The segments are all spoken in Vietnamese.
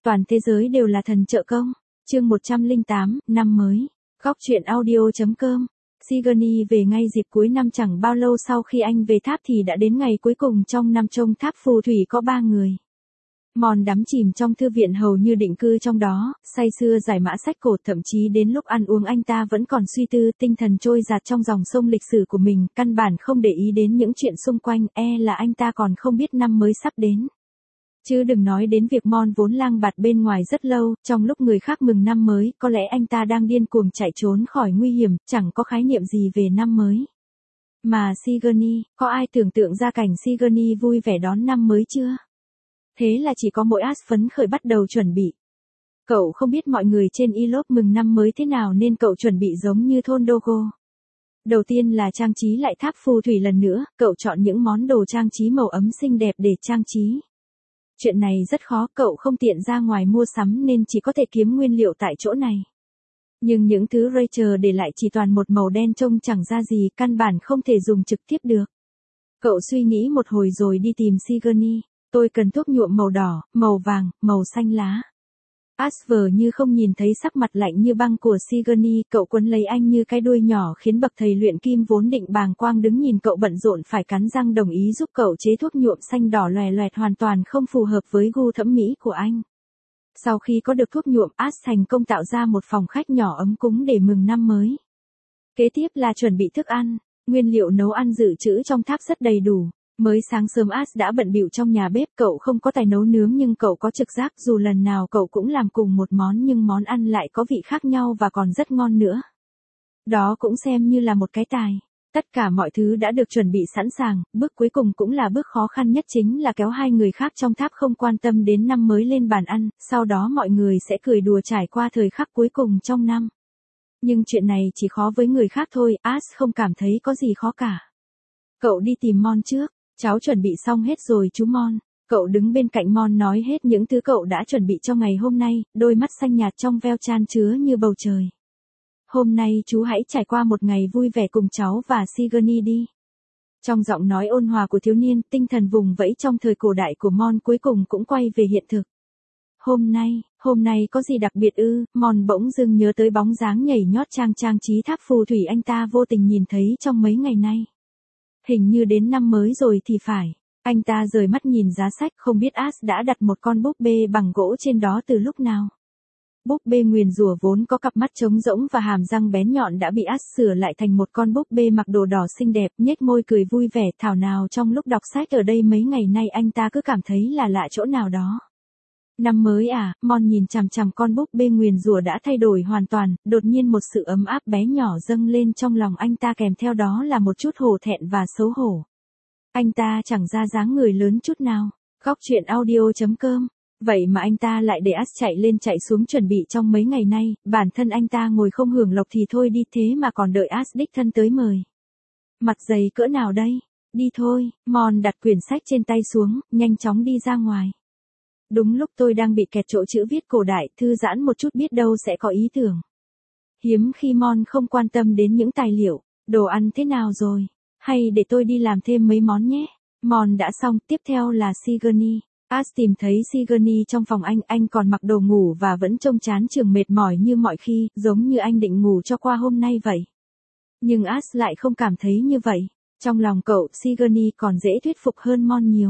toàn thế giới đều là thần trợ công. Chương 108, năm mới. Góc truyện audio.com. Sigourney về ngay dịp cuối năm, chẳng bao lâu sau khi anh về tháp thì đã đến ngày cuối cùng trong năm. Trông tháp phù thủy có 3 người. Mon đắm chìm trong thư viện hầu như định cư trong đó, say sưa giải mã sách cổ, thậm chí đến lúc ăn uống anh ta vẫn còn suy tư, tinh thần trôi dạt trong dòng sông lịch sử của mình, căn bản không để ý đến những chuyện xung quanh, là anh ta còn không biết năm mới sắp đến. Chứ đừng nói đến việc Mon vốn lang bạt bên ngoài rất lâu, trong lúc người khác mừng năm mới, có lẽ anh ta đang điên cuồng chạy trốn khỏi nguy hiểm, chẳng có khái niệm gì về năm mới. Mà Sigourney, có ai tưởng tượng ra cảnh Sigourney vui vẻ đón năm mới chưa? Thế là chỉ có mỗi Ash phấn khởi bắt đầu chuẩn bị. Cậu không biết mọi người trên Elop mừng năm mới thế nào nên cậu chuẩn bị giống như thôn Dogo. Đầu tiên là trang trí lại tháp phù thủy lần nữa, cậu chọn những món đồ trang trí màu ấm xinh đẹp để trang trí. Chuyện này rất khó, cậu không tiện ra ngoài mua sắm nên chỉ có thể kiếm nguyên liệu tại chỗ này. Nhưng những thứ Rachel để lại chỉ toàn một màu đen trông chẳng ra gì, căn bản không thể dùng trực tiếp được. Cậu suy nghĩ một hồi rồi đi tìm Sigourney. Tôi cần thuốc nhuộm màu đỏ, màu vàng, màu xanh lá. Ash vờ như không nhìn thấy sắc mặt lạnh như băng của Sigourney, cậu quấn lấy anh như cái đuôi nhỏ khiến bậc thầy luyện kim vốn định bàng quang đứng nhìn cậu bận rộn phải cắn răng đồng ý giúp cậu chế thuốc nhuộm xanh đỏ loè loẹt hoàn toàn không phù hợp với gu thẩm mỹ của anh. Sau khi có được thuốc nhuộm, Ash thành công tạo ra một phòng khách nhỏ ấm cúng để mừng năm mới. Kế tiếp là chuẩn bị thức ăn, nguyên liệu nấu ăn dự trữ trong tháp rất đầy đủ. Mới sáng sớm Ash đã bận bịu trong nhà bếp, cậu không có tài nấu nướng nhưng cậu có trực giác, dù lần nào cậu cũng làm cùng một món nhưng món ăn lại có vị khác nhau và còn rất ngon nữa. Đó cũng xem như là một cái tài. Tất cả mọi thứ đã được chuẩn bị sẵn sàng, bước cuối cùng cũng là bước khó khăn nhất, chính là kéo hai người khác trong tháp không quan tâm đến năm mới lên bàn ăn, sau đó mọi người sẽ cười đùa trải qua thời khắc cuối cùng trong năm. Nhưng chuyện này chỉ khó với người khác thôi, Ash không cảm thấy có gì khó cả. Cậu đi tìm Mon trước. Cháu chuẩn bị xong hết rồi chú Mon. Cậu đứng bên cạnh Mon nói hết những thứ cậu đã chuẩn bị cho ngày hôm nay, đôi mắt xanh nhạt trong veo chan chứa như bầu trời. Hôm nay chú hãy trải qua một ngày vui vẻ cùng cháu và Sigourney đi. Trong giọng nói ôn hòa của thiếu niên, tinh thần vùng vẫy trong thời cổ đại của Mon cuối cùng cũng quay về hiện thực. Hôm nay có gì đặc biệt ư? Mon bỗng dưng nhớ tới bóng dáng nhảy nhót trang trí tháp phù thủy anh ta vô tình nhìn thấy trong mấy ngày nay. Hình như đến năm mới rồi thì phải. Anh ta rời mắt nhìn giá sách, không biết Ash đã đặt một con búp bê bằng gỗ trên đó từ lúc nào. Búp bê nguyền rủa vốn có cặp mắt trống rỗng và hàm răng bén nhọn đã bị Ash sửa lại thành một con búp bê mặc đồ đỏ xinh đẹp, nhếch môi cười vui vẻ, thảo nào trong lúc đọc sách ở đây mấy ngày nay anh ta cứ cảm thấy là lạ chỗ nào đó. Năm mới à? Mon nhìn chằm chằm con búp bê nguyền rủa đã thay đổi hoàn toàn, đột nhiên một sự ấm áp bé nhỏ dâng lên trong lòng anh ta, kèm theo đó là một chút hổ thẹn và xấu hổ. Anh ta chẳng ra dáng người lớn chút nào. Góc truyện audio.com. Vậy mà anh ta lại để Ash chạy lên chạy xuống chuẩn bị trong mấy ngày nay, bản thân anh ta ngồi không hưởng lộc thì thôi đi, thế mà còn đợi Ash đích thân tới mời. Mặt dày cỡ nào đây? Đi thôi. Mon đặt quyển sách trên tay xuống, nhanh chóng đi ra ngoài. Đúng lúc tôi đang bị kẹt chỗ chữ viết cổ đại, thư giãn một chút biết đâu sẽ có ý tưởng. Hiếm khi Mon không quan tâm đến những tài liệu, đồ ăn thế nào rồi, hay để tôi đi làm thêm mấy món nhé. Mon đã xong, tiếp theo là Sigourney. Ash tìm thấy Sigourney trong phòng anh còn mặc đồ ngủ và vẫn trông chán chường mệt mỏi như mọi khi, giống như anh định ngủ cho qua hôm nay vậy. Nhưng Ash lại không cảm thấy như vậy. Trong lòng cậu, Sigourney còn dễ thuyết phục hơn Mon nhiều.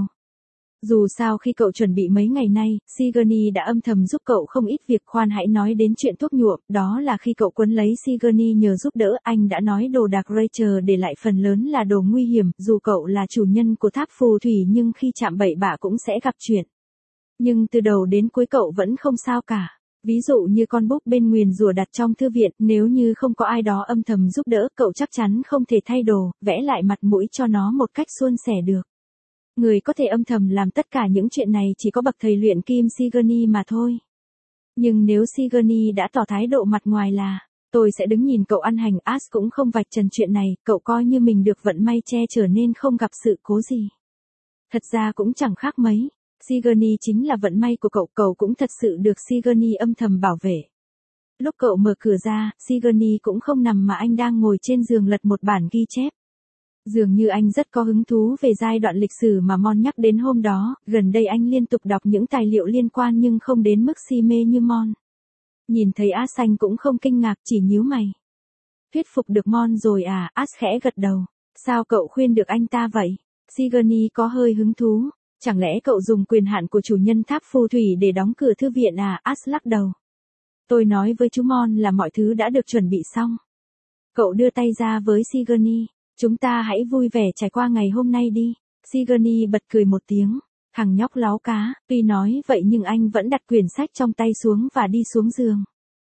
Dù sao khi cậu chuẩn bị mấy ngày nay, Sigourney đã âm thầm giúp cậu không ít việc. Khoan hãy nói đến chuyện thuốc nhuộm, đó là khi cậu quấn lấy Sigourney nhờ giúp đỡ, anh đã nói đồ đạc Rachel để lại phần lớn là đồ nguy hiểm, dù cậu là chủ nhân của tháp phù thủy nhưng khi chạm bậy bạ cũng sẽ gặp chuyện. Nhưng từ đầu đến cuối cậu vẫn không sao cả. Ví dụ như con búp bên nguyền rủa đặt trong thư viện, nếu như không có ai đó âm thầm giúp đỡ, cậu chắc chắn không thể thay đồ, vẽ lại mặt mũi cho nó một cách suôn sẻ được. Người có thể âm thầm làm tất cả những chuyện này chỉ có bậc thầy luyện kim Sigourney mà thôi. Nhưng nếu Sigourney đã tỏ thái độ mặt ngoài là, tôi sẽ đứng nhìn cậu ăn hành, Ash cũng không vạch trần chuyện này, cậu coi như mình được vận may che chở nên không gặp sự cố gì. Thật ra cũng chẳng khác mấy, Sigourney chính là vận may của cậu cũng thật sự được Sigourney âm thầm bảo vệ. Lúc cậu mở cửa ra, Sigourney cũng không nằm mà anh đang ngồi trên giường lật một bản ghi chép. Dường như anh rất có hứng thú về giai đoạn lịch sử mà Mon nhắc đến hôm đó, gần đây anh liên tục đọc những tài liệu liên quan nhưng không đến mức si mê như Mon. Nhìn thấy As anh cũng không kinh ngạc, chỉ nhíu mày. Thuyết phục được Mon rồi à? As khẽ gật đầu. Sao cậu khuyên được anh ta vậy? Sigourney có hơi hứng thú. Chẳng lẽ cậu dùng quyền hạn của chủ nhân tháp phù thủy để đóng cửa thư viện à? As lắc đầu. Tôi nói với chú Mon là mọi thứ đã được chuẩn bị xong. Cậu đưa tay ra với Sigourney. Chúng ta hãy vui vẻ trải qua ngày hôm nay đi. Sigourney bật cười một tiếng. Thằng nhóc láo cá, tuy nói vậy nhưng anh vẫn đặt quyển sách trong tay xuống và đi xuống giường.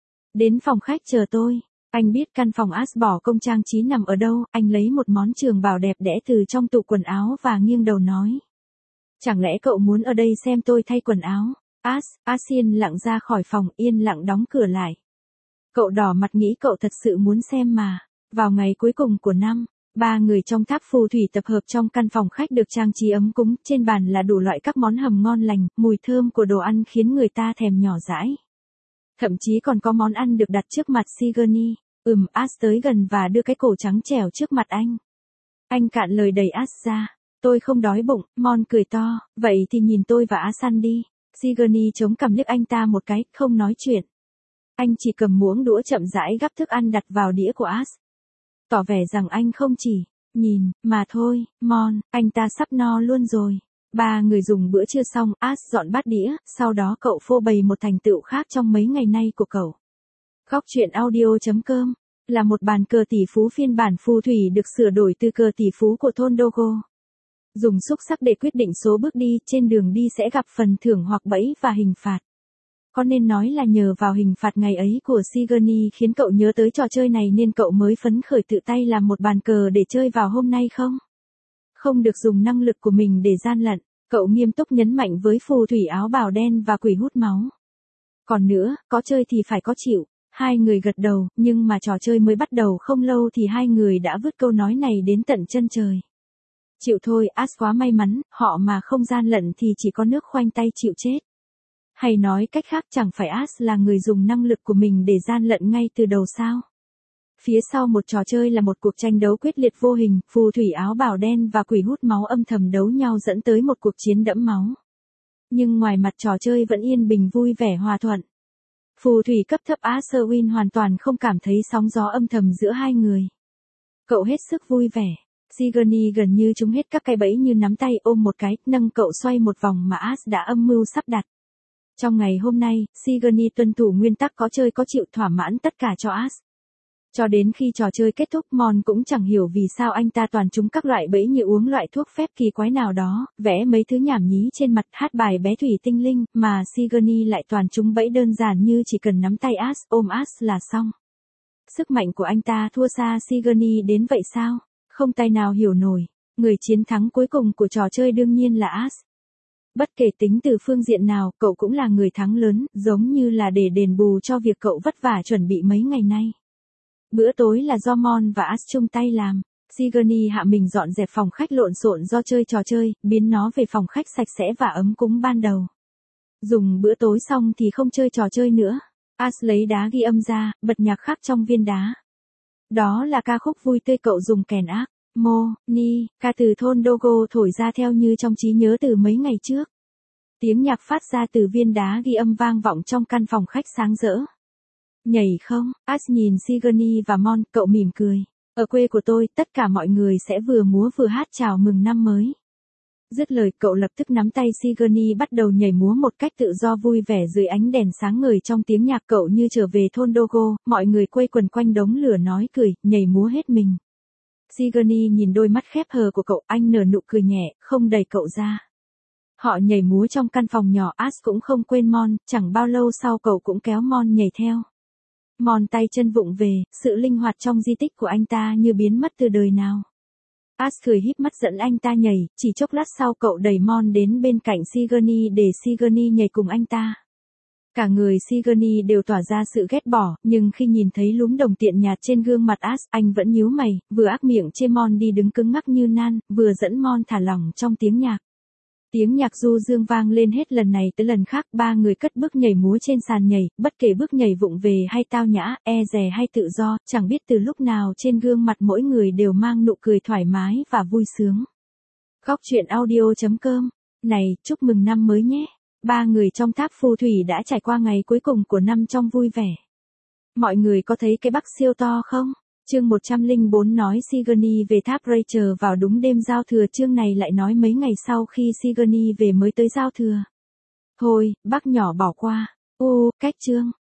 Đến phòng khách chờ tôi. Anh biết căn phòng As bỏ công trang trí nằm ở đâu, anh lấy một món trường bào đẹp đẽ từ trong tủ quần áo và nghiêng đầu nói. Chẳng lẽ cậu muốn ở đây xem tôi thay quần áo? As yên lặng ra khỏi phòng, yên lặng đóng cửa lại. Cậu đỏ mặt nghĩ cậu thật sự muốn xem mà. Vào ngày cuối cùng của năm, 3 người trong tháp phù thủy tập hợp trong căn phòng khách được trang trí ấm cúng, trên bàn là đủ loại các món hầm ngon lành, mùi thơm của đồ ăn khiến người ta thèm nhỏ dãi. Thậm chí còn có món ăn được đặt trước mặt Sigourney. As tới gần và đưa cái cổ trắng trẻo trước mặt anh. Anh cạn lời đẩy As ra. Tôi không đói bụng, Mon cười to, vậy thì nhìn tôi và As ăn đi. Sigourney chống cằm liếc anh ta một cái, không nói chuyện. Anh chỉ cầm muỗng đũa chậm rãi gắp thức ăn đặt vào đĩa của As. Tỏ vẻ rằng anh không chỉ nhìn mà thôi. Mon, anh ta sắp no luôn rồi. 3 người dùng bữa trưa xong, As dọn bát đĩa, sau đó cậu phô bày một thành tựu khác trong mấy ngày nay của cậu. Góc truyện audio.com là một bàn cờ tỷ phú phiên bản phù thủy được sửa đổi từ cờ tỷ phú của thôn Dogo. Dùng xúc xắc để quyết định số bước đi, trên đường đi sẽ gặp phần thưởng hoặc bẫy và hình phạt. Có nên nói là nhờ vào hình phạt ngày ấy của Sigourney khiến cậu nhớ tới trò chơi này nên cậu mới phấn khởi tự tay làm một bàn cờ để chơi vào hôm nay không? Không được dùng năng lực của mình để gian lận, cậu nghiêm túc nhấn mạnh với phù thủy áo bào đen và quỷ hút máu. Còn nữa, có chơi thì phải có chịu. 2 người gật đầu, nhưng mà trò chơi mới bắt đầu không lâu thì 2 người đã vứt câu nói này đến tận chân trời. Chịu thôi, As quá may mắn, họ mà không gian lận thì chỉ có nước khoanh tay chịu chết. Hay nói cách khác, chẳng phải As là người dùng năng lực của mình để gian lận ngay từ đầu sao? Phía sau một trò chơi là một cuộc tranh đấu quyết liệt vô hình, phù thủy áo bào đen và quỷ hút máu âm thầm đấu nhau dẫn tới một cuộc chiến đẫm máu. Nhưng ngoài mặt trò chơi vẫn yên bình vui vẻ hòa thuận. Phù thủy cấp thấp Aswin hoàn toàn không cảm thấy sóng gió âm thầm giữa 2 người. Cậu hết sức vui vẻ. Sigourney gần như trúng hết các cái bẫy như nắm tay ôm một cái, nâng cậu xoay một vòng mà As đã âm mưu sắp đặt. Trong ngày hôm nay, Sigourney tuân thủ nguyên tắc có chơi có chịu, thỏa mãn tất cả cho As. Cho đến khi trò chơi kết thúc, Mon cũng chẳng hiểu vì sao anh ta toàn trúng các loại bẫy như uống loại thuốc phép kỳ quái nào đó, vẽ mấy thứ nhảm nhí trên mặt, hát bài bé thủy tinh linh, mà Sigourney lại toàn trúng bẫy đơn giản như chỉ cần nắm tay As, ôm As là xong. Sức mạnh của anh ta thua xa Sigourney đến vậy sao? Không tài nào hiểu nổi. Người chiến thắng cuối cùng của trò chơi đương nhiên là As. Bất kể tính từ phương diện nào, cậu cũng là người thắng lớn, giống như là để đền bù cho việc cậu vất vả chuẩn bị mấy ngày nay. Bữa tối là do Mon và As chung tay làm. Sigourney hạ mình dọn dẹp phòng khách lộn xộn do chơi trò chơi, biến nó về phòng khách sạch sẽ và ấm cúng ban đầu. Dùng bữa tối xong thì không chơi trò chơi nữa. As lấy đá ghi âm ra, bật nhạc khác trong viên đá. Đó là ca khúc vui tươi cậu dùng kèn ác. Ni, ca từ thôn Dogo thổi ra theo như trong trí nhớ từ mấy ngày trước. Tiếng nhạc phát ra từ viên đá ghi âm vang vọng trong căn phòng khách sáng rỡ. Nhảy không? As nhìn Sigourney và Mon, cậu mỉm cười. Ở quê của tôi, tất cả mọi người sẽ vừa múa vừa hát chào mừng năm mới. Dứt lời, cậu lập tức nắm tay Sigourney bắt đầu nhảy múa một cách tự do vui vẻ dưới ánh đèn sáng ngời trong tiếng nhạc cậu như trở về thôn Dogo, mọi người quây quần quanh đống lửa nói cười, nhảy múa hết mình. Sigourney nhìn đôi mắt khép hờ của cậu, anh nở nụ cười nhẹ, không đẩy cậu ra. Họ nhảy múa trong căn phòng nhỏ, As cũng không quên Mon, chẳng bao lâu sau cậu cũng kéo Mon nhảy theo. Mon tay chân vụng về, sự linh hoạt trong di tích của anh ta như biến mất từ đời nào. As cười híp mắt dẫn anh ta nhảy, chỉ chốc lát sau cậu đẩy Mon đến bên cạnh Sigourney để Sigourney nhảy cùng anh ta. Cả người Sigourney đều tỏa ra sự ghét bỏ, nhưng khi nhìn thấy lúm đồng tiện nhạt trên gương mặt As, anh vẫn nhíu mày, vừa ác miệng chê Mon đi đứng cứng ngắc như nan, vừa dẫn Mon thả lỏng trong tiếng nhạc. Tiếng nhạc du dương vang lên hết lần này tới lần khác, ba người cất bước nhảy múa trên sàn nhảy, bất kể bước nhảy vụng về hay tao nhã, e dè hay tự do, chẳng biết từ lúc nào trên gương mặt mỗi người đều mang nụ cười thoải mái và vui sướng. Góc truyện audio.com. Này, chúc mừng năm mới nhé. Ba người trong tháp phù thủy đã trải qua ngày cuối cùng của năm trong vui vẻ. Mọi người có thấy cái bắc siêu to không? Chương 104 nói Sigourney về tháp Rachel vào đúng đêm giao thừa, chương này lại nói mấy ngày sau khi Sigourney về mới tới giao thừa. Thôi, bác nhỏ bỏ qua. Cách chương.